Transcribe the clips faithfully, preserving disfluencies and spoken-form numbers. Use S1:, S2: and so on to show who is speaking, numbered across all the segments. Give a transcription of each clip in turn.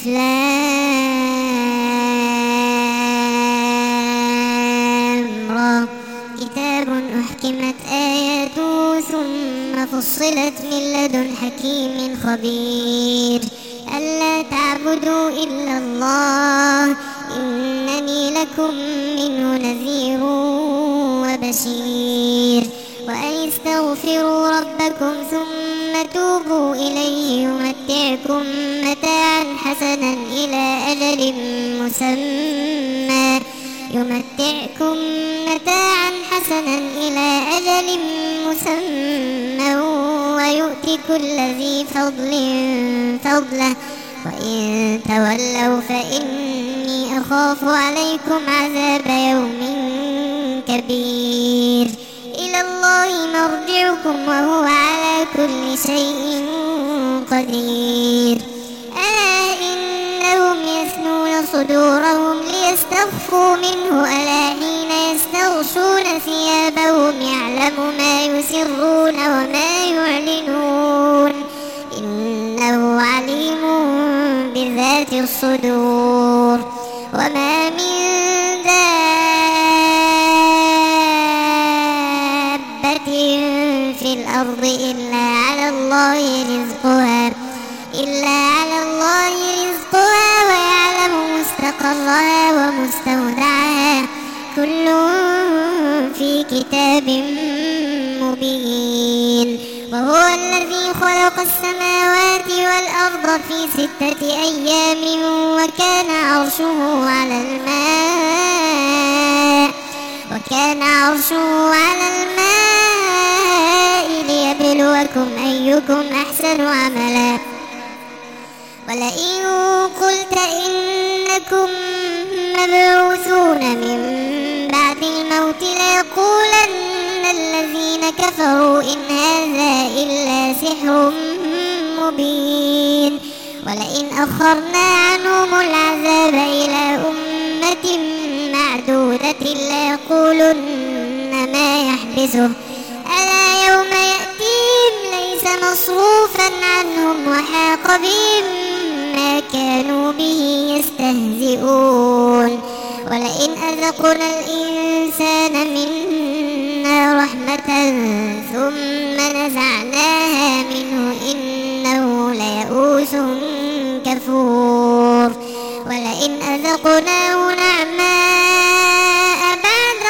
S1: ألف لام را كتاب أحكمت آياته ثم فصلت من لدن حكيم خبير ألا تعبدوا إلا الله إنني لكم منه نذير وبشير وأن استغفروا ربكم ثم توبوا إليه يمتعكم متاعا حسنا إلى أجل مسمى يمتعكم متاعا حسنا إلى أجل مسمى ويؤتي كل ذي فضل فضله وإن تولوا فإني أخاف عليكم عذاب يوم كبير إلى الله مرجعكم وهو على كل شيء قدير ألا إنهم يثنون صدورهم ليستخفوا منه ألا حين يستغشون ثيابهم يعلم ما يسرون وما يعلنون إنه عليم بذات الصدور وما من دابة في الأرض إلا على الله رزقها إلا على الله رزقها ويعلم مستقرها ومستودعها كل في كتاب مبين وهو الذي خلق السماوات والأرض في ستة أيام وكان عرشه على الماء وكان عرشه على الماء ليبلوكم أيكم أحسن عملا ولئن قلت إنكم مبعوثون من بعد الموت ليقولن الذين كفروا إن هذا إلا سحر مبين ولئن أخرنا عنهم العذاب إلى أمة معدودة ليقولن ما يحبسه ألا يوم يأتيهم ليس مصروفا عنهم وحاق بهم ما كانوا به يستهزئون ولئن أذقنا الإنسان منا رحمة ثم نزعناها منه إنه ليئوس كفور ولئن أذقناه نعماء بعد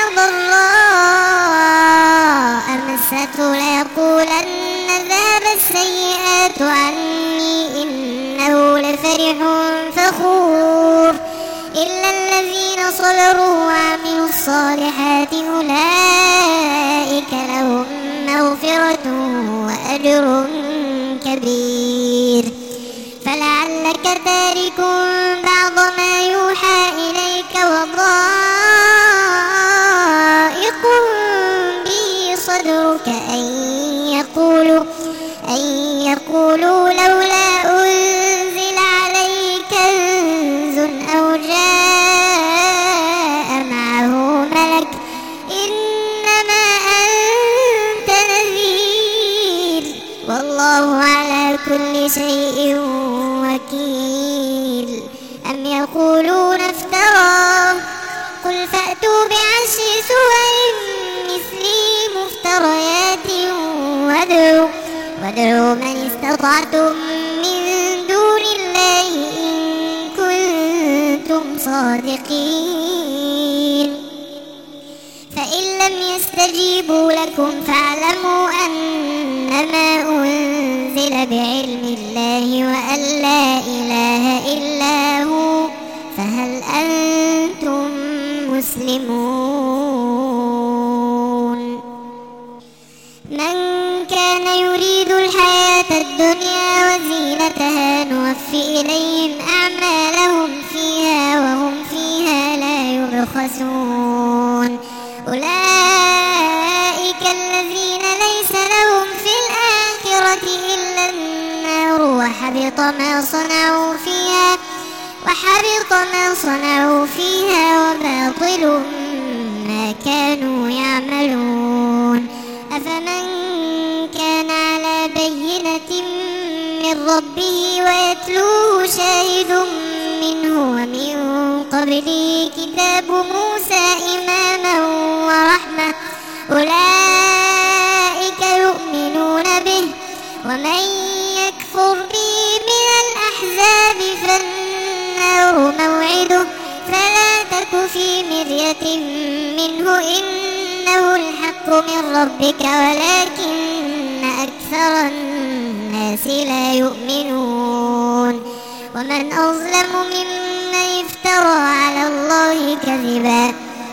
S1: ضراء مسته ليقولن ذهب السيئات عني إنه لفرح فخور إلا الذين صبروا وعملوا الصالحات أولئك لهم مغفرة وأجر كبير فلعلك تارك بعض ما يوحى إليك وضائق به صدرك أن يقولوا أن يقولوا لولا أنزل عليه كنز أو جاء معه ملك إنما أنت نذير والله على كل شيء وكيل أم يقولون افتراه قل فأتوا بعشر سور مثله مفتريات وادعوا وادعوا من استطعتم من دون الله إن كنتم صادقين فإن لم يستجيبوا لكم فاعلموا أنما أنزل بعلم الله وأن لا إله إلا هو فهل أنتم مسلمون من كان يريد الحياة الدنيا وزينتها نوفي إليهم أعمالهم فيها وهم فيها لا يبخسون أولئك الذين ليس لهم في الآخرة إلا النار وحبط ما صنعوا فيها وحبط ما صنعوا فيها وباطل ما كانوا يعملون أفمن كان على بينة من ربه ويتلوه شاهد قبله كتاب موسى إماما ورحمة أولئك يؤمنون به ومن يكفر به من الأحزاب فالنار موعده فلا تك في مرية منه إنه الحق من ربك ولكن أكثر الناس لا يؤمنون ومن أظلم ممن افترى على الله كذبا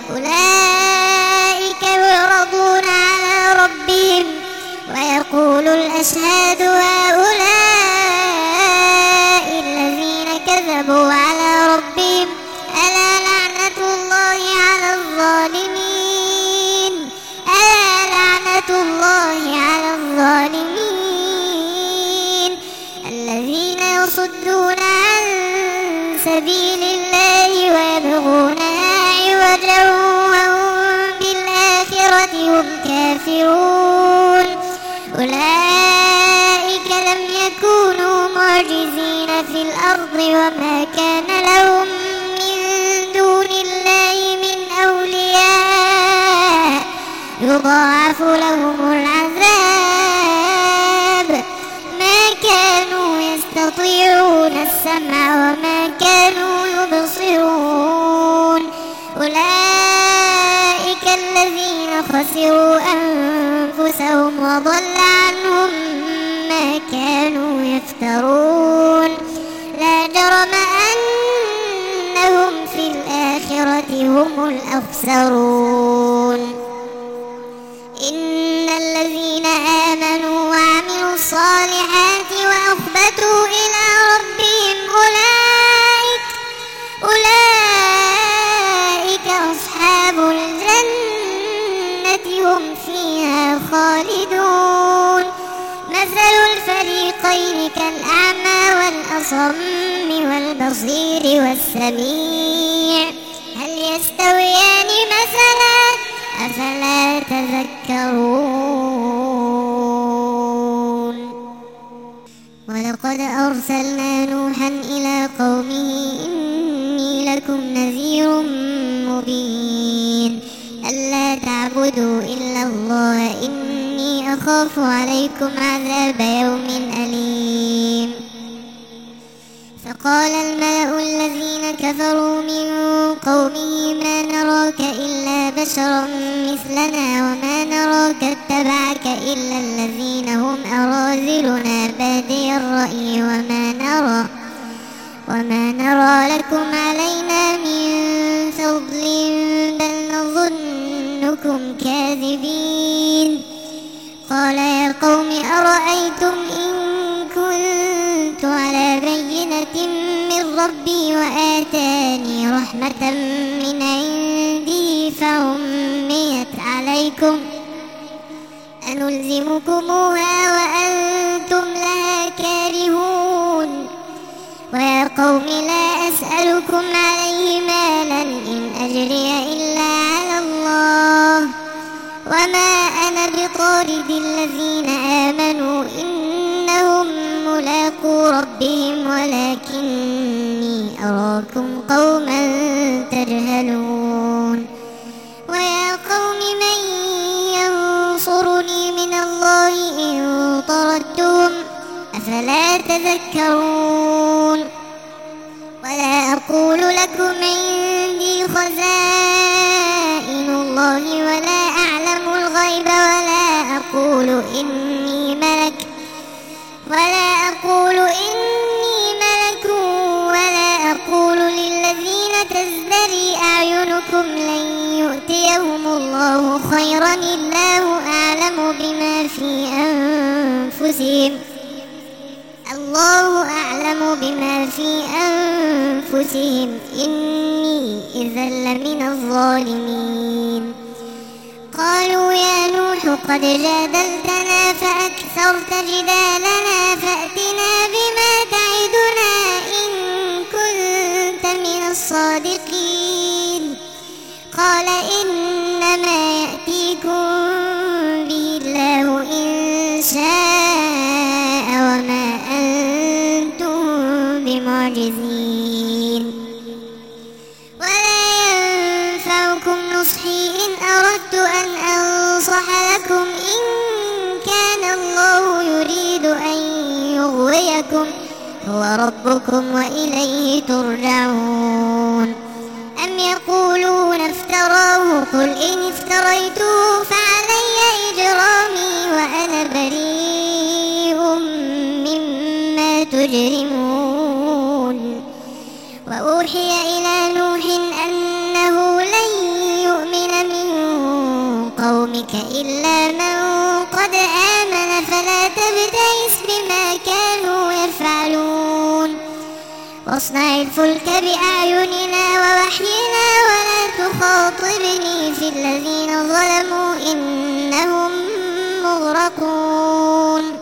S1: أولئك يعرضون على ربهم ويقول الأشهاد هؤلاء الذين كذبوا على ربهم ألا لعنة الله على الظالمين ألا لعنة الله على الظالمين الذين يصدون عن سبيل الله ويبغونها عوجا وهم بالآخرة هم كافرون أولئك لم يكونوا معجزين في الأرض وما كان لهم من دون الله من أولياء يضاعف لهم العذاب ما كانوا يستطيعون السمع وما كانوا يبصرون أولئك الذين خسروا أنفسهم وضل عنهم ما كانوا يفترون لا جرم أنهم في الآخرة هم الأخسرون إن الذين آمنوا وعملوا الصالحات وأخبتوا إلى ربهم أولئك أولئك أصحاب الجنة هم فيها خالدون مثل الفريقين كالأعمى والأصم والبصير والسميع هل يستويان مثلا أفلا تذكرون ولقد أرسلنا نوحا إلى قومه إني لكم نذير مبين ألا تعبدوا إلا الله إني أخاف عليكم عذاب يوم أليم فقال الملأ الذين كفروا من قومه ما نراك إلا بشرا مثلنا وما نراك اتبعك إلا الذين هم أراذلنا بادي الرأي وما نرى وما نرى لكم علينا من فضل بل نظنكم كاذبين قال يا قوم أرأيتم إن كنت على بينة من ربي وآتاني رحمة من عنده فعميت عليكم أنلزمكموها وأنتم لها كارهون ويا قوم لا أسألكم عليه مالا إن أجري إلا على الله وما أنا بطارد الذين آمنوا إنهم ملاقو ربهم ولكني أراكم قوما تجهلون ويا قوم من ينصرني من الله إن طردتهم أفلا تذكرون ولا أقول لكم عندي خزائن الله ولا أعلم الغيب ولا أقول إني ملك ولا أقول إني ملك ولا أقول للذين تزدري أعينكم لن يؤتيهم الله خيرا الله أعلم بما في أنفسهم الله أعلم بما في أنفسهم إني إذا لمن الظالمين قالوا يا نوح قد جادلتنا فأكثرت جدالنا فأتنا بما تعدنا إن كنت من الصادقين قال إنما يأتيكم به الله إن شاء وما أنتم بمعجزين أن أنصح لكم إن كان الله يريد أن يغويكم هو ربكم وإليه ترجعون. أم يقولون افتراه قل إن افتريته فعلي إجرامي وأنا بريء مما تجرمون. وأوحي إلى نوح أنه لن يؤمن من قومك إلا من قد آمن فلا تبتئس بما كانوا يفعلون. واصنع الفلك بأعيننا ووحينا ولا تخاطبني في الذين ظلموا إنهم مغرقون.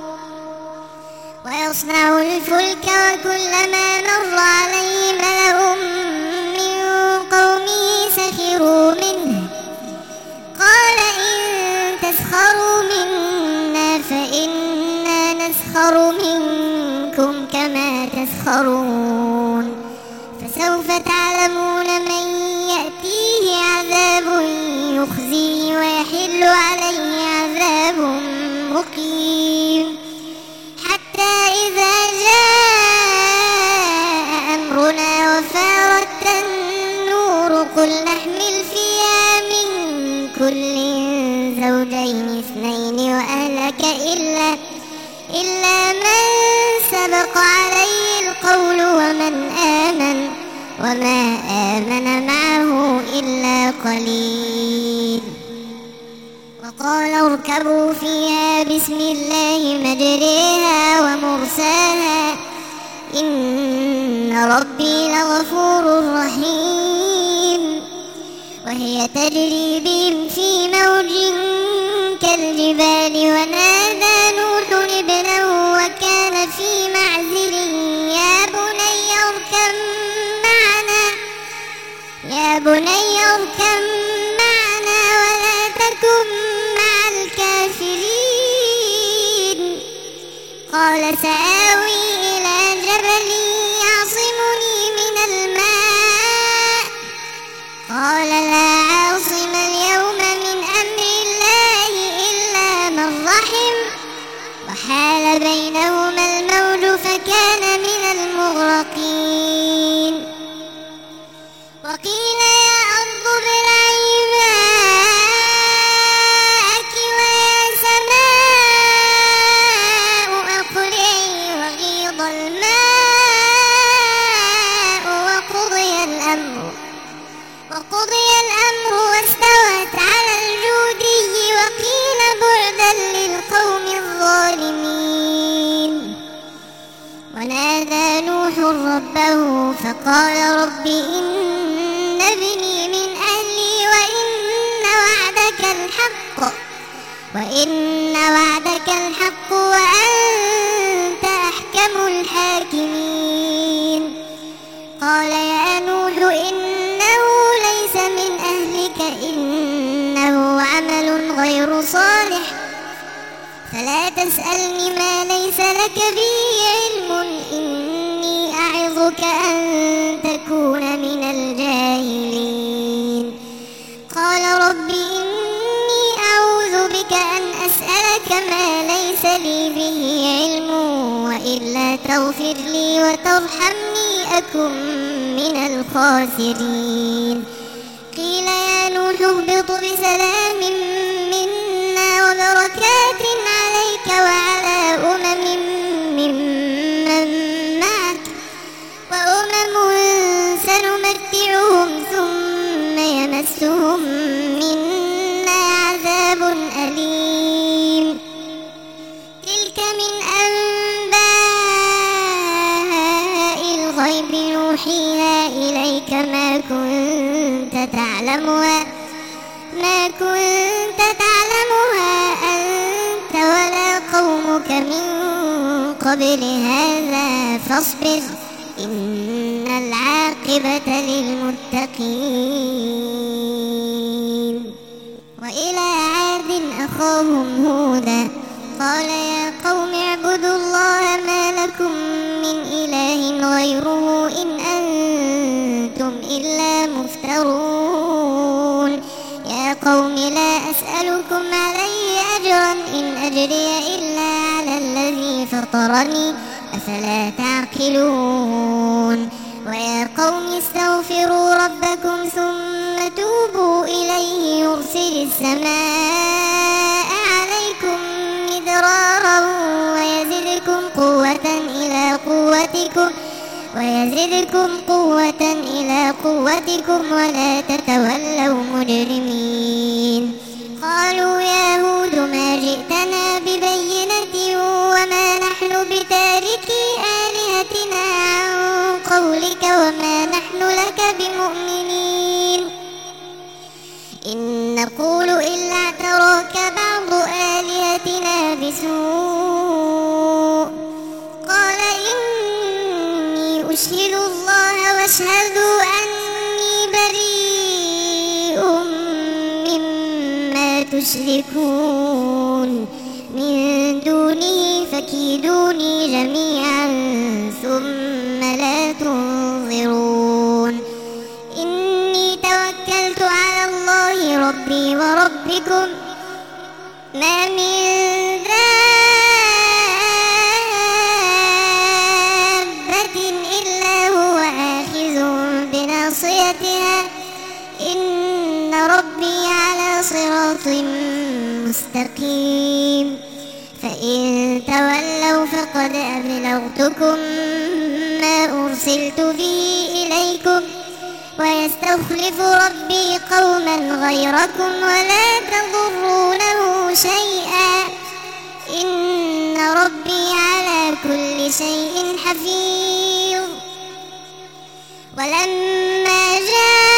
S1: ويصنع الفلك وكلما مر عليه ملأ من قومه سخروا منه قال إن تسخروا منا فإنا نسخر منكم كما تسخرون. فسوف تعلمون من يأتيه عذاب يخزيه ويحل عليه عذاب مقيم. حتى إذا جاء أمرنا وفارت النور قل نحمل فيها من كل زوجين اثنين وأهلك إلا, إلا من سبق عليه القول ومن آمن وما آمن معه إلا قليل. وقال اركبوا فيها بسم الله مجريها ومرساها إن ربي لغفور رحيم. وهي تجري بهم في موج كالجبال ونادى نوح ابنه وكان في معزل يا بني اركب معنا يا بني اركب معنا ولا تكن مع الكافرين. قال سآوي إلى جبل يعصمني من الماء قال لا عاصم اليوم من أمر الله إلا من رحم وحال بينهما الموج فكان من المغرقين. وقيل يا أرض ابلعي ماءك ويا سماء أقلعي وغيض الماء وقضي الأمر وقضي الأمر واستوت على الجودي وقيل بعدا للقوم الظالمين. ونادى نوح ربه فقال رب إن ابني من أهلي وإن وعدك الحق وإن وعدك الحق وأنت أحكم الحاكمين. قال يا نوح إنه ليس من أهلك إنه عمل غير صالح فلا تسألني ما ليس لك به علم إني أعظك أن تكون من الجاهلين. قال رب إني أعوذ بك أن أسألك ما ليس لي به علم وإلا تغفر لي وترحمني أكن من الخاسرين. قيل يا نوح اهبط بسلام منا وبركات عليك وعلى أمم ممن معك وأمم سنمتعهم ثم يمسهم منا عذاب أليم. تلك من أنباء الغيب نوحيها إليك ما كنت تعلمها ما كنت تعلمها أنت ولا قومك من قبل هذا فاصبر إن العاقبة للمتقين. وإلى عاد أخاهم هودا قال يا قوم اعبدوا الله ما لكم من إله غيره إن أنتم إلا مفترون. يا قوم لا أسألكم عليه أجرا إن أجري إلا على الذي فطرني أفلا تعقلون ويا قوم استغفروا ربكم ثم توبوا إليه يرسل السماء عليكم مدرارا ويزدكم قوة إلى قوتكم ويزدكم قوة إلى قوتكم ولا تتولوا مجرمين قالوا يا هود ما جئتنا ببينة وما نحن بتاركي آلهتنا عن قولك وما نحن لك بمؤمنين إن نقول إلا اعتراك بعض آلهتنا بسوء قال إني أشهد الله واشهدوا أني بريء مما تشركون من دونه فكيدوني جميعا ثم لا تنظرون إني توكلت على الله ربي وربكم ما من إن ربي على صراط مستقيم فإن تولوا فقد أبلغتكم ما أرسلت به إليكم ويستخلف ربي قوما غيركم ولا تضرونه شيئا إن ربي على كل شيء حفيظ ولما جاء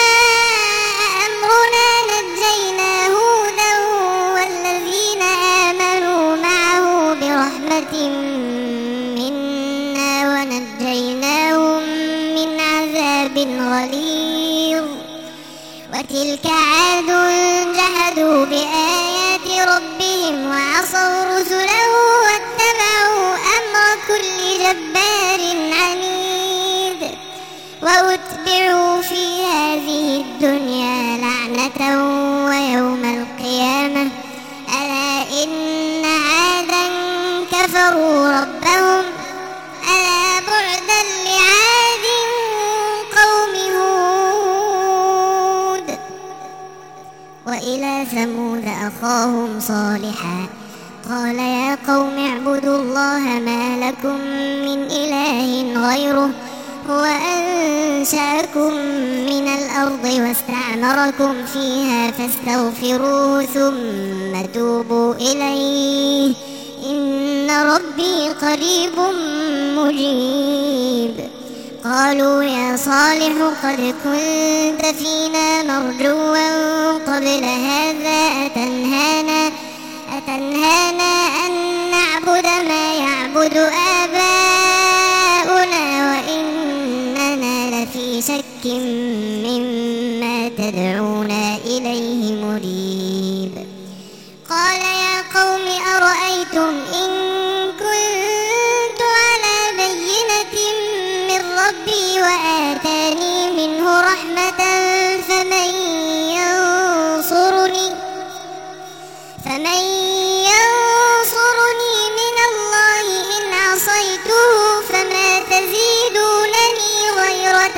S1: منا ونجيناهم من عذاب غليظ وتلك عاد جحدوا بآيات ربهم وعصوا رسله واتبعوا أمر كل جبار عنيد وأتبعوا في هذه الدنيا لعنة ويوم القيامة ألا إن عادا كفروا ربهم ألا بعدا لعاد قوم هود وإلى ثمود أخاهم صالحا قال يا قوم اعبدوا الله ما لكم من إله غيره هو أنشأكم من الأرض واستعمركم فيها فاستغفروه ثم توبوا إليه إن ربي قريب مجيب قالوا يا صالح قد كنت فينا مرجوا قبل هذا أتنهانا أتنهانا أن نعبد ما يعبد آباؤنا وإننا لفي شك مما تدعونا إليه مريب قال يا قوم أرأيتم إن كنت على بينة من ربي وآتاني منه رحمة فمن ينصرني فمن ينصرني من الله إن عصيته فما تزيدونني غير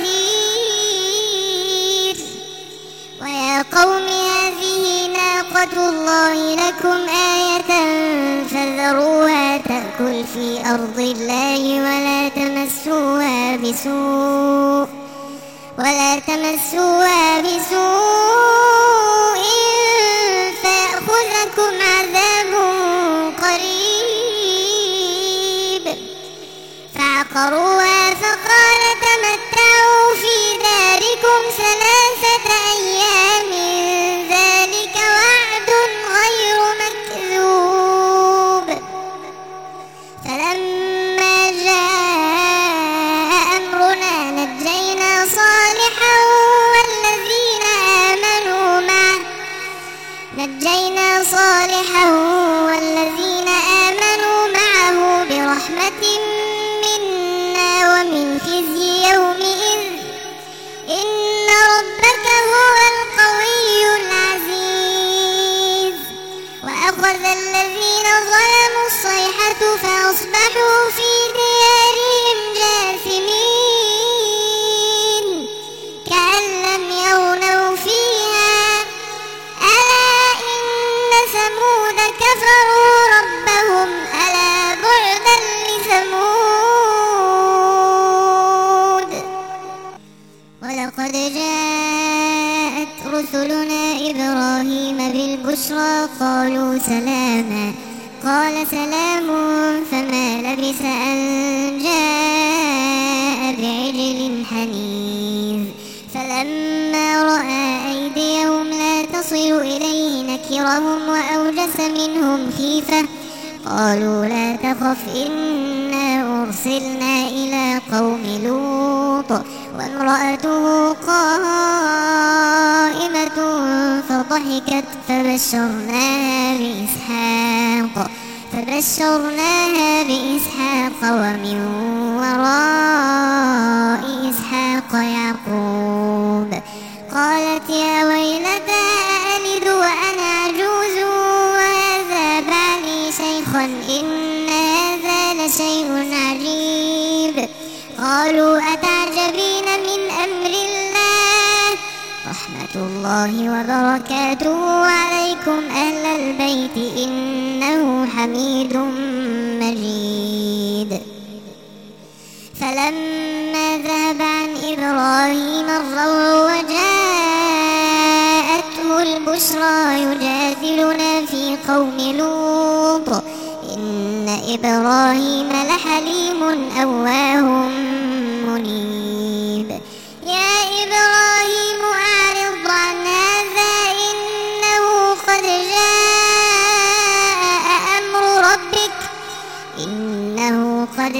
S1: تخسير ويا قوم هذه ناقة الله لكم آية فذروها تأكل في أرض الله ولا تمسوها بسوء ولا تمسوها بسوء فيأخذكم عذاب قريب فعقروها فقال تمتعوا في داركم ثلاثة أيام ذلك وعد غير مكذوب فلما جاء أمرنا نجينا صالحا والذين آمنوا معه نجينا صالحا والذين آمنوا معه برحمة منا ومن خزي ولقد جاءت رسلنا إبراهيم بالبشرى قالوا سلاما قال سلام فما لبث أن جاء بعجل حنيذ فلما رأى أيديهم لا تصل إليه نكرهم وأوجس منهم خيفة قالوا لا تخف إنا أرسلنا إلى قوم لوط وامرأته قائمة فضحكت فبشرناها بإسحاق فبشرناها بإسحاق ومن وراء إسحاق يعقوب قالت يا ويلتى أألد وأنا عجوز وهذا بعلي شيخا إن هذا لشيء عجيب قالوا أتعجبين من أمر الله رحمة الله وبركاته عليكم أهل البيت إنه حميد مجيد فلما ذهب عن إبراهيم الروع وجاءته البشرى يجادلنا في قوم لوط إن إبراهيم لحليم أواه منيب يا إبراهيم أعرض عن هذا إنه قد جاء أمر ربك إنه قد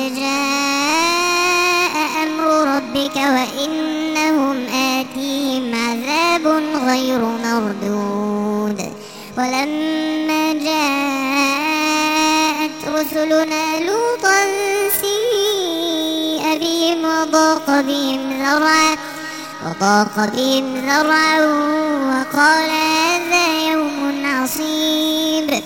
S1: جاء أمر ربك وإنهم آتيهم عذاب غير مردود ولما جاءت رسلنا لوطا سيء بهم وضاق بهم ذرعا وضاق بهم ذرعا وقال هذا يوم عصيب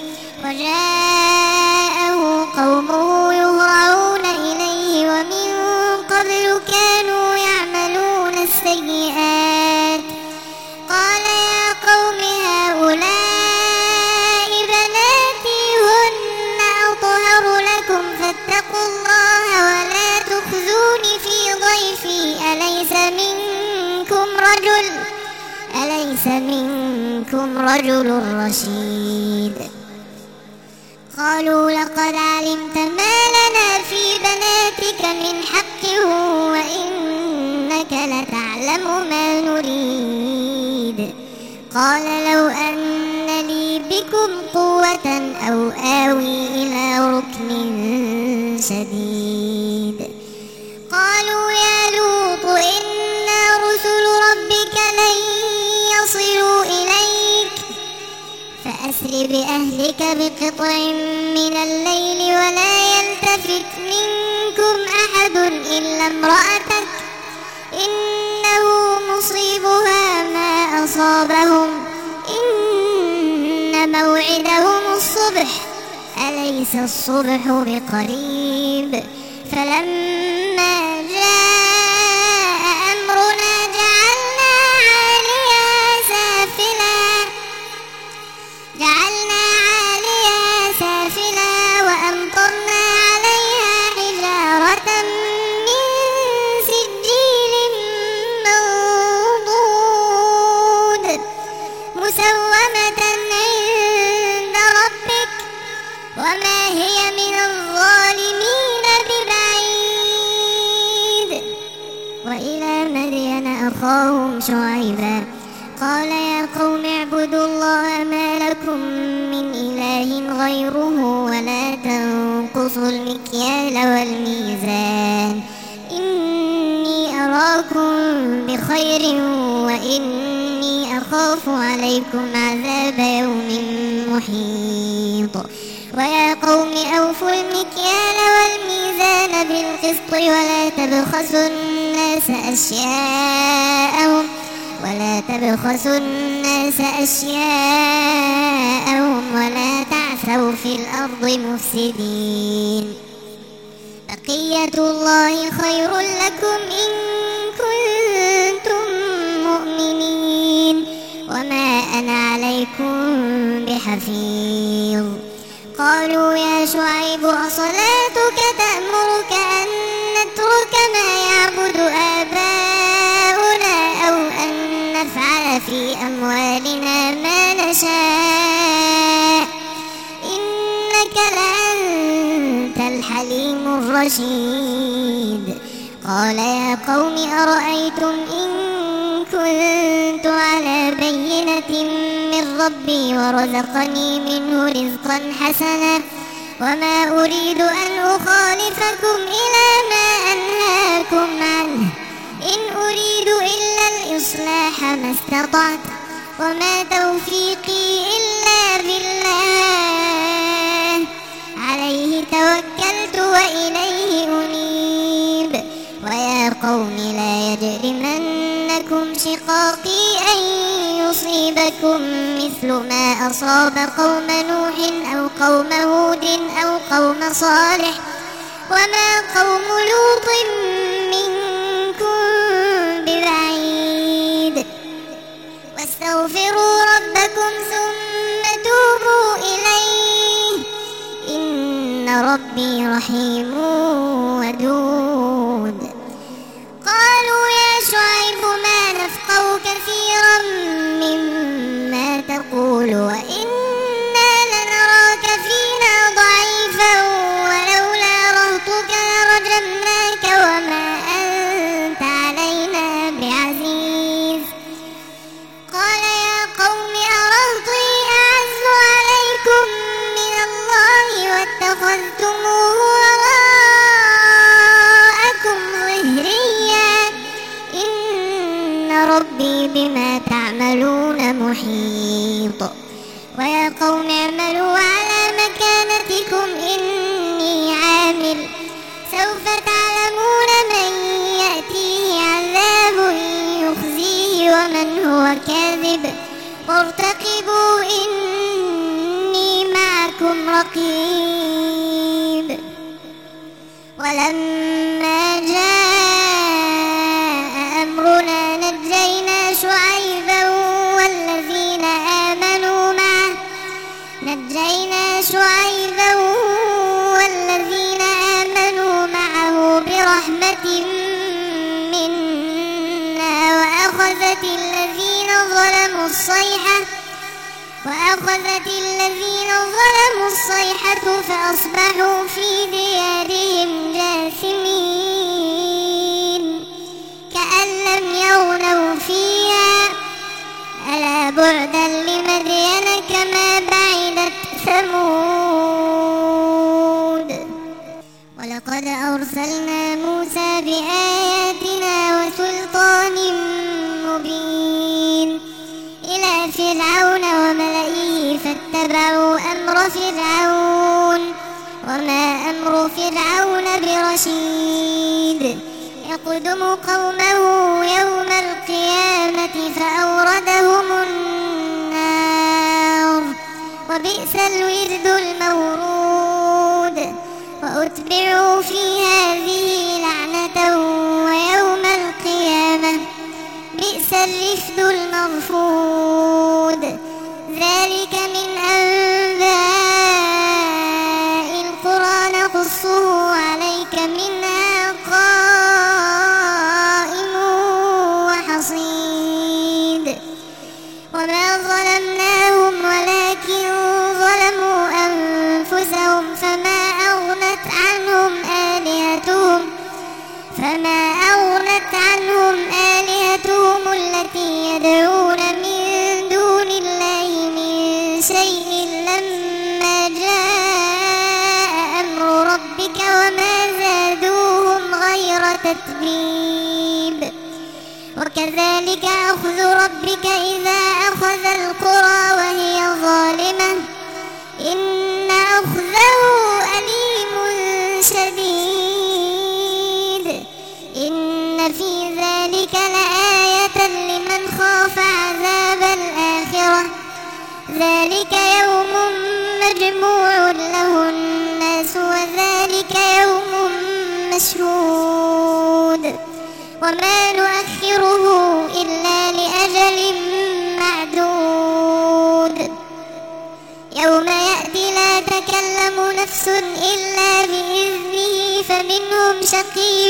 S1: وجاءه قومه يهرعون إليه ومن قبل كانوا يعملون السيئات قال يا قوم هؤلاء بناتي هن أطهر لكم فاتقوا الله ولا تخزوني في ضيفي أليس منكم رجل أليس منكم رجل رشيد قالوا لقد علمت ما لنا في بناتك من حق وإنك لتعلم ما نريد قال لو أن لي بكم قوة أو آوي إلى ركن شديد قالوا يا لوط إنا رسل ربك لن يصلوا إليك فأسر بأهلك بقطع من الليل ولا يلتفت منكم أحد إلا امرأتك إنه مصيبها ما أصابهم إن موعدهم الصبح أليس الصبح بقريب فلما جاء أمرنا جعلنا عاليها سافلا جعلنا عاليها سافلا وأمطرنا عليها حجارة من سجيل منضود مسومة عند ربك وما هي من الظالمين ببعيد وإلى مدين أخاهم شعيبا قال يا قوم اعبدوا الله ما لكم من إله غيره ولا تنقصوا المكيال والميزان إني أراكم بخير وإني أخاف عليكم عذاب يوم محيط ويا قوم أوفوا المكيال والميزان بالقسط ولا تبخسوا الناس أشياءهم ولا تبخسوا الناس أشياءهم ولا تعثوا في الأرض مفسدين بقية الله خير لكم إن كنتم مؤمنين وما أنا عليكم بحفيظ قالوا يا شعيب أصلاتك تأمرك أن نترك ما يعبد آباؤنا أو تشاء إنك لأنت الحليم الرشيد. قال يا قوم أرأيتم إن كنت على بينة من ربي ورزقني منه رزقا حسنا وما أريد أن أخالفكم إلى ما أنهاكم عنه إن أريد إلا الإصلاح ما استطعت وما توفيقي إلا بالله عليه توكلت وإليه أنيب. ويا قوم لا يجرمنكم شقاقي أن يصيبكم مثل ما أصاب قوم نوح أو قوم هود أو قوم صالح وما قوم لوط منكم ببعيد. واستغفروا ربكم ثم توبوا إليه إن ربي رحيم ودود. قالوا يا شعيب ما نفقه كثيرا مما تقول وإنا لنراك فينا ضعيفا ولولا رهطك لرجمناك وما أنت علينا بعزيز. قال يا قوم أرهطي أعز عليكم من الله واتخذتموه وراءكم ظهريا إن ربي بما تعملون محيط. ويا قوم اعملوا على مكانتكم إني عامل سوف تعلمون من يأتيه عذاب يخزيه ومن هو كاذب وارتقبوا إني معكم رقيب. ولما جاء أمرنا نجينا شعيبا والذين آمنوا معه نجينا شعيبا والذين آمنوا معه برحمة منا وأخذت الذين ظلموا الصيحة وأخذت الذين ظلموا الصيحة فأصبحوا في ديارهم جاثمين كأن لم يغنوا فيها ألا بعدا لمدين كما بعدت ثمود. ولقد أرسلنا موسى بآياتنا وسلطان مبين إلى فرعون وملئه فاتبعوا أمر فرعون وما أمر فرعون برشيد. يقدم قومه يوم القيامة فأوردهم النار وبئس الورد المورود. وأتبعوا في هذه لعنة ويوم القيامة بئس الرفد المرفود. ذلك من أنباء القرى نقصه عليك منها قائم وحصيد. وما ظلمناهم ولكن ظلموا أنفسهم فما أغنت عنهم آلهتهم فما أغنت عنهم آلهتهم التي يدعون من دون الله من شيء لما جاء أمر ربك وما زادوهم غير تتبيب. وكذلك أخذ ربك إذا أخذ القرى وهي ظالمة إن أخذه أليم شديد. إن في ذلك لآية لمن خاف عذاب الآخرة ذلك يوم مجموع له الناس وذلك يوم مشهود. وما نؤخره إلا لأجل معدود. يوم يأتي لا تكلم نفس إلا بإذنه فمنهم شقي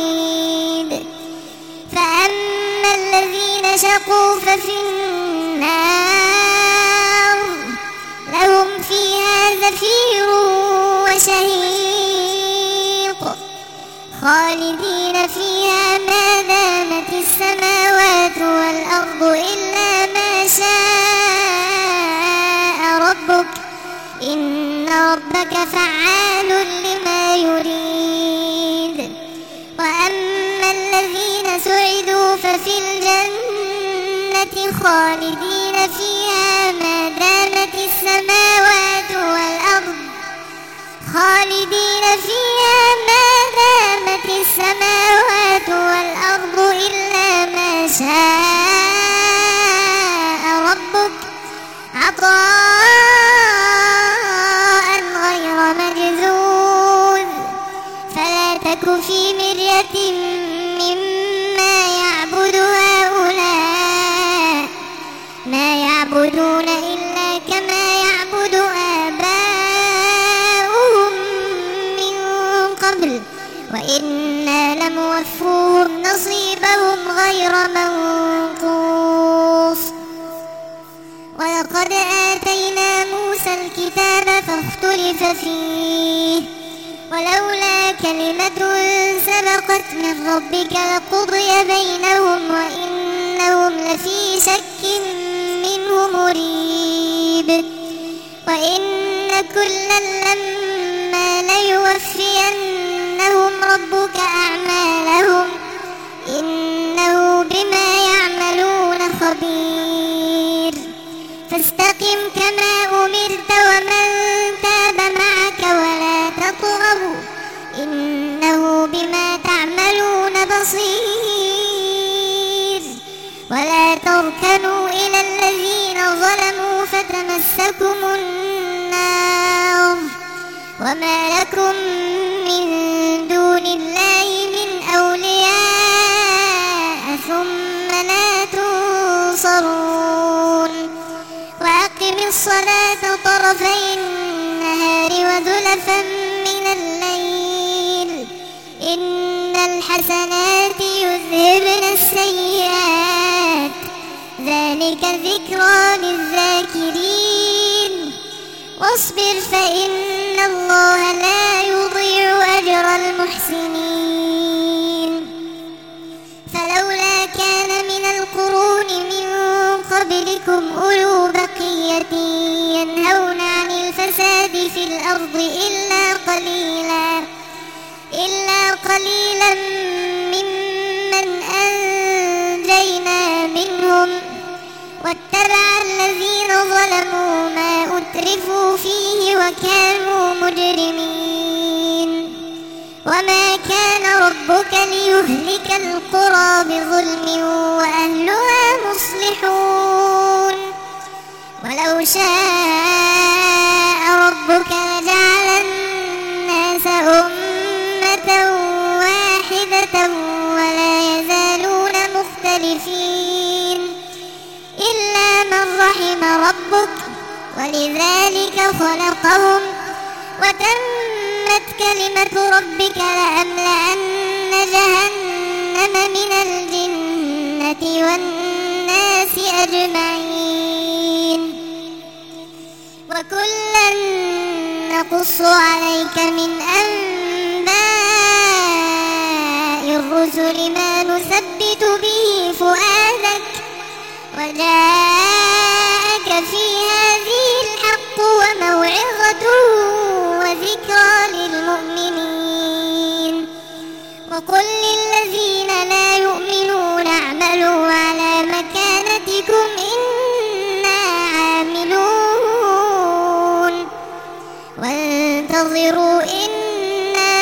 S1: وسعيد. فأما الذين شقوا ففي النار زفير وشهيق خالدين فيها ما دامت السماوات والأرض إلا ما شاء ربك إن ربك فعال لما يريد. وأما الذين سعدوا ففي الجنة خالدين فيها ما دامت السماوات والأرض خالدين فيها ما دامت السماوات والأرض إلا ما شاء ربك عطاء غير مجذوذ. فلا تك في مرية مما يعبد هؤلاء ما يعبدون إلا كما يعبد آباؤهم من قبل وإنا لموفوهم نصيبهم غير منقوص. ولقد آتينا موسى الكتاب فاختلف فيه ولولا كلمة سبقت من ربك لقضي بينهم وإنهم لفي شك منه مريب. وإن كلا لما ليوفينهم ربك أعمالهم إنه بما يعملون خبير. فاستقم كما أمرت ومن تاب معك ولا تطغوا إنه بما تعملون بصير. ولا تركنوا إلى الذين ظلموا فتمسكم النار وما لكم من دون الله من أولياء ثم لا تنصرون. وأقم الصلاة طرفي النهار وزلفا من الليل إن الحسنات يذهبن السيئات ذلك ذكرى للذاكرين. واصبر فإن الله لا يضيع أجر المحسنين. فلولا كان من القرون من قبلكم أولو بقية ينهون عن الفساد في الأرض إلا قليلا إلا قليلا ممن أنجينا منهم واتبع الذين ظلموا ما أترفوا فيه وكانوا مجرمين. وما كان ربك ليهلك القرى بظلم وأهلها مصلحون. ولو شاء ربك لجعل الناس أمة واحدة ولا يزالون مختلفين إلا من رحم ربك ولذلك خلقهم وتمت كلمة ربك لأملأن جهنم من الجنة والناس أجمعين. وكلا نقص عليك من أنباء الرسل ما نثبت به فؤادك وجاءك في هذه الحق وموعظة وذكرى للمؤمنين. وقل للذين لا يؤمنون اعملوا على مكانتكم إنا عاملون وانتظروا إنا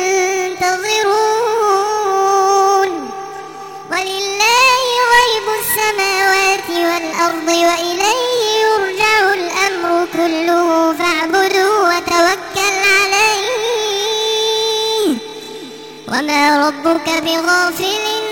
S1: منتظرون. ولله غيب السماوات والأرض وإليه يرجع الأمر كله فاعبده وتوكل عليه وما ربك بغافل